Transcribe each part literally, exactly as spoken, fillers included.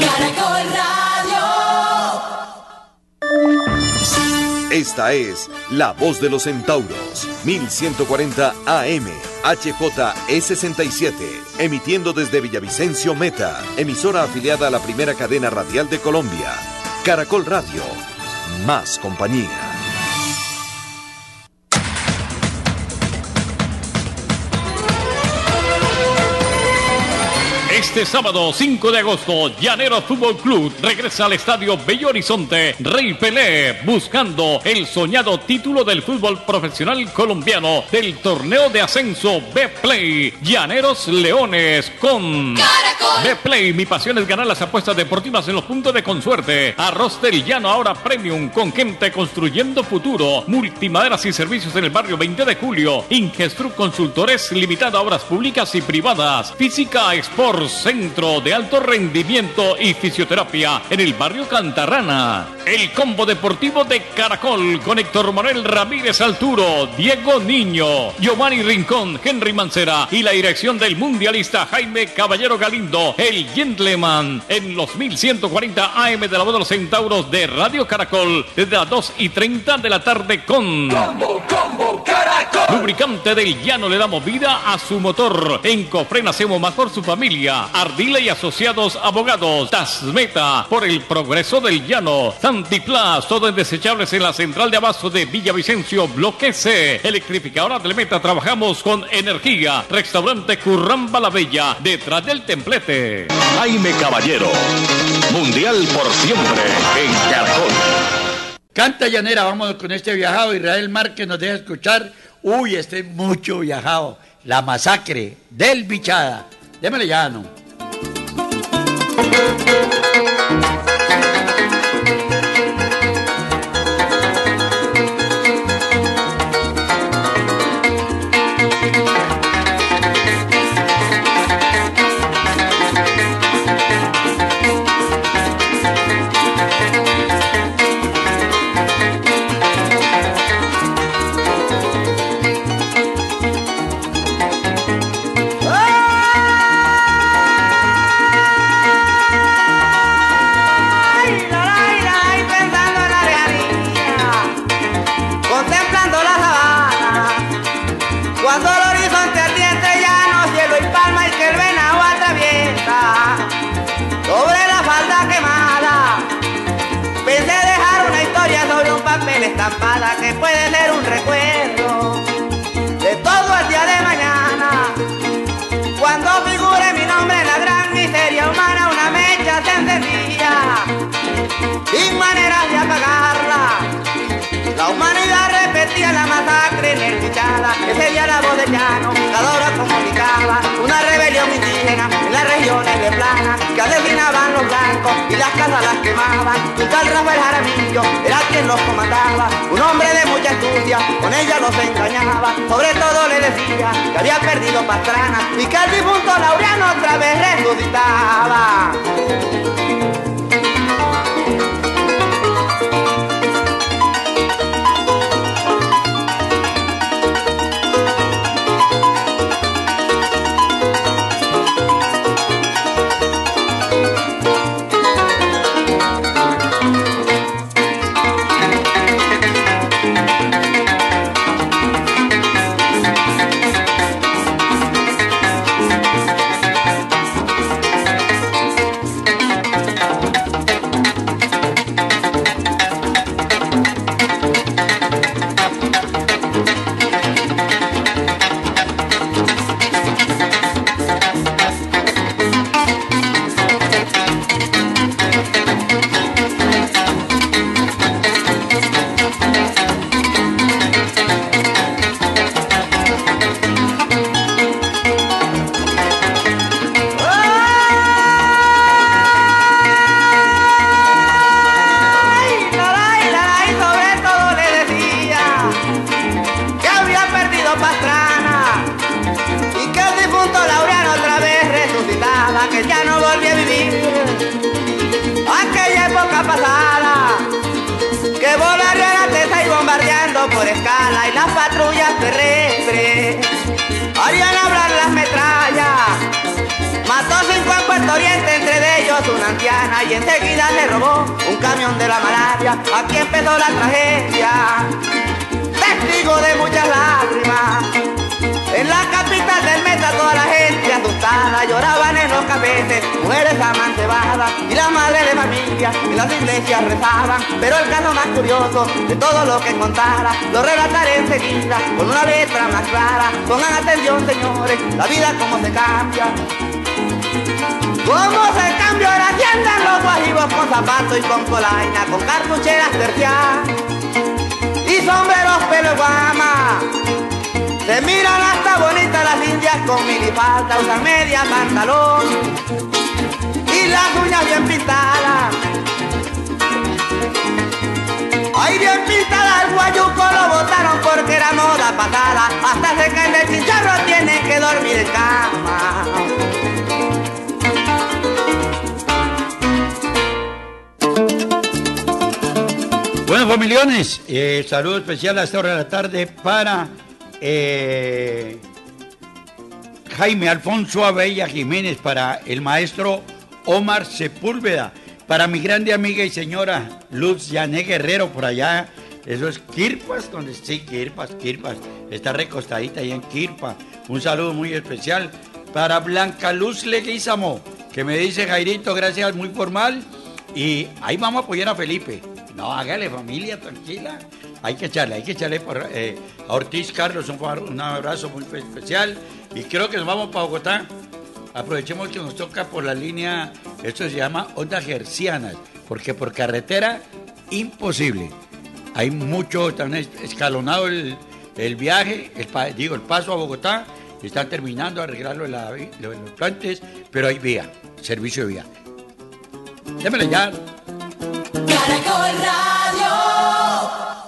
Caracol Radio. Esta es La Voz de los Centauros, mil ciento cuarenta A M, H J E sesenta y siete, emitiendo desde Villavicencio Meta, emisora afiliada a la primera cadena radial de Colombia. Caracol Radio, más compañía. Este sábado cinco de agosto, Llaneros Fútbol Club regresa al Estadio Bello Horizonte Rey Pelé, buscando el soñado título del fútbol profesional colombiano del torneo de ascenso B-Play. Llaneros Leones con Caracol. B-Play, mi pasión es ganar las apuestas deportivas en los puntos de consuerte. Arroz del Llano ahora premium con gente construyendo futuro. Multimaderas y servicios en el barrio veinte de julio. Ingestruc Consultores limitada a obras públicas y privadas. Física Sports, centro de alto rendimiento y fisioterapia en el barrio Cantarrana. El combo deportivo de Caracol con Héctor Manuel Ramírez Alturo, Diego Niño, Giovanni Rincón, Henry Mancera y la dirección del mundialista Jaime Caballero Galindo, el Gentleman, en los mil ciento cuarenta A M de la Voz de los Centauros de Radio Caracol, desde las dos y treinta de la tarde con Combo, Combo Caracol. Lubricante del Llano, le damos vida a su motor. En Cofren hacemos más por su familia. Ardila y Asociados Abogados. Tasmeta, por el progreso del Llano. Santiplas, todo en desechables en la central de abasto de Villavicencio, bloque C. Electrificadora del Meta, trabajamos con energía. Restaurante Curramba la Bella, detrás del templete. Jaime Caballero, mundial por siempre en Caracol. Canta llanera, vamos con este viajado. Israel Márquez nos deja escuchar. Uy, este es mucho viajado. La masacre del Bichada. Démele llano. Estampada que puede ser un recuerdo de todo el día de mañana, cuando figure mi nombre en la gran miseria humana. Una mecha se encendía sin maneras de apagarla. La humanidad repetía la masacre en el Bichada. Ese día la voz de llano buscadora comunicaba una rebelión indígena en las regiones de plana, que asesinaban los blancos y las casas las quemaban. Un tal Rafael Jaramillo era quien los comandaba, un hombre de mucha astucia, con ella los engañaba. Sobre todo le decía que había perdido Pastrana y que el difunto Laureano otra vez resucitaba. Por escala y las patrullas terrestres harían hablar las metrallas. Mató cinco en Puerto Oriente, entre de ellos puso una anciana y enseguida le robó un camión de la malaria. Aquí empezó la tragedia, testigo de muchas lágrimas. En la capital del Meta toda la gente asustada lloraban en los cafés, mujeres amancebadas y las madres de familia en las iglesias rezaban. Pero el caso más curioso de todo lo que contara lo relataré enseguida con una letra más clara. Pongan atención, señores, la vida cómo se cambia. Cómo se cambia, ahora atiendan los guajivos con zapatos y con colaina, con cartucheras terciadas y sombreros pelo guama. Se miran hasta bonitas las indias con minifalda, usan media pantalón y las uñas bien pintadas. Ay, bien pintada el guayuco lo botaron porque era moda pasada. Hasta se caen del chicharro, tienen que dormir en cama. Bueno, familiones, eh, saludo especial a esta hora de la tarde para eh, Jaime Alfonso Abella Jiménez, para el maestro Omar Sepúlveda, para mi grande amiga y señora Luz Yané Guerrero, por allá, eso es Quirpas, donde sí, Quirpas, Quirpas, está recostadita ahí en Quirpa. Un saludo muy especial para Blanca Luz Leguízamo, que me dice: Jairito, gracias, muy formal, y ahí vamos a apoyar a Felipe. No, hágale, familia, tranquila. Hay que echarle, hay que echarle por, eh, a Ortiz Carlos un, un abrazo muy especial. Y creo que nos vamos para Bogotá. Aprovechemos que nos toca por la línea, esto se llama ondas hercianas, porque por carretera, imposible. Hay mucho, tan escalonado el, el viaje, el, digo, el paso a Bogotá. Están terminando de arreglarlo de, la, de los puentes, pero hay vía, servicio de vía. Démele ya. Caracol Radio.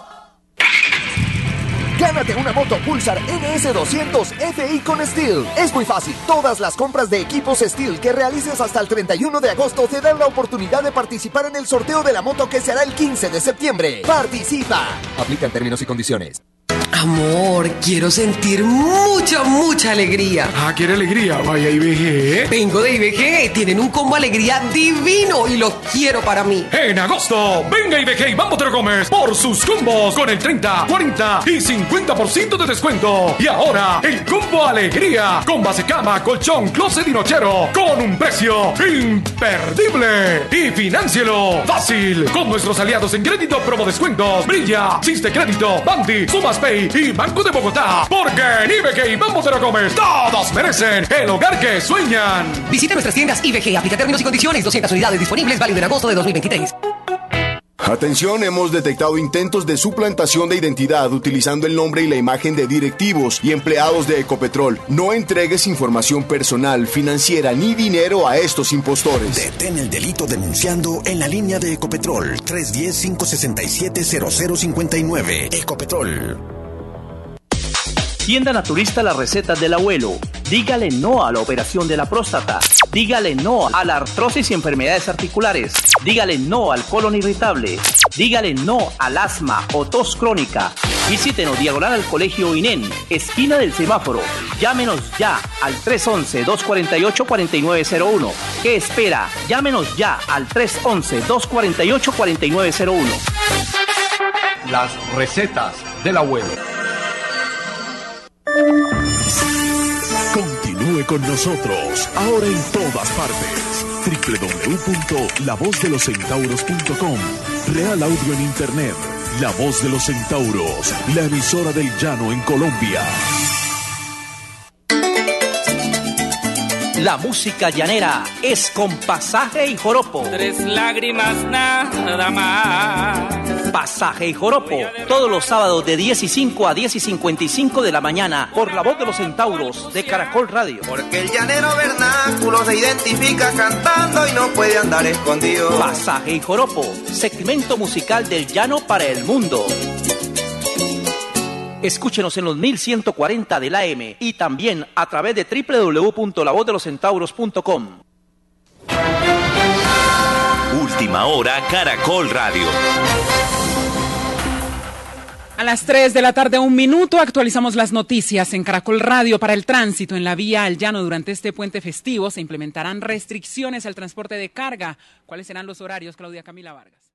Gánate una moto Pulsar N S doscientos F I con Steel. Es muy fácil. Todas las compras de equipos Steel que realices hasta el treinta y uno de agosto te dan la oportunidad de participar en el sorteo de la moto que se hará el quince de septiembre. ¡Participa! Aplican términos y condiciones. Amor, quiero sentir mucha, mucha alegría. Ah, ¿quiere alegría? Vaya I B G. Vengo de I B G. Tienen un combo alegría divino y lo quiero para mí. En agosto, venga I B G y Bambo Te Lo Comes por sus combos con el treinta, cuarenta y cincuenta por ciento de descuento. Y ahora, el combo alegría con base cama, colchón, closet y nochero con un precio imperdible. Y financielo fácil con nuestros aliados en crédito promo descuentos. Brilla, Chiste Crédito, Bandi, Sumas Pay y Banco de Bogotá, porque en I B G y Vamos Te Lo Comes todos merecen el hogar que sueñan. Visite nuestras tiendas I B G, aplica términos y condiciones. doscientas unidades disponibles, válido en agosto de dos mil veintitrés. Atención, hemos detectado intentos de suplantación de identidad utilizando el nombre y la imagen de directivos y empleados de Ecopetrol. No entregues información personal, financiera ni dinero a estos impostores. Detén el delito denunciando en la línea de Ecopetrol tres uno cero, cinco seis siete, cero cero cinco nueve. Ecopetrol. Tienda Naturista La Receta del Abuelo. Dígale no a la operación de la próstata. Dígale no a la artrosis y enfermedades articulares. Dígale no al colon irritable. Dígale no al asma o tos crónica. Visítenos diagonal al Colegio INEN, esquina del semáforo. Llámenos ya al tres once, dos cuarenta y ocho, cuarenta y nueve cero uno. ¿Qué espera? Llámenos ya al tres once, dos cuarenta y ocho, cuarenta y nueve cero uno. Las recetas del abuelo. Continúe con nosotros, ahora en todas partes. doble u doble u doble u punto la voz de los centauros punto com. Real Audio en Internet. La Voz de los Centauros, la emisora del llano en Colombia. La música llanera es con Pasaje y Joropo. Tres lágrimas nada más. Pasaje y Joropo, todos los sábados de diez y cinco a diez y cincuenta y cinco de la mañana por La Voz de los Centauros de Caracol Radio. Porque el llanero vernáculo se identifica cantando y no puede andar escondido. Pasaje y Joropo, segmento musical del llano para el mundo. Escúchenos en los mil ciento cuarenta del A M y también a través de doble u doble u doble u punto la voz de los centauros punto com. Última hora Caracol Radio. A las tres de la tarde, un minuto, actualizamos las noticias en Caracol Radio. Para el tránsito en la vía al llano durante este puente festivo se implementarán restricciones al transporte de carga. ¿Cuáles serán los horarios, Claudia Camila Vargas?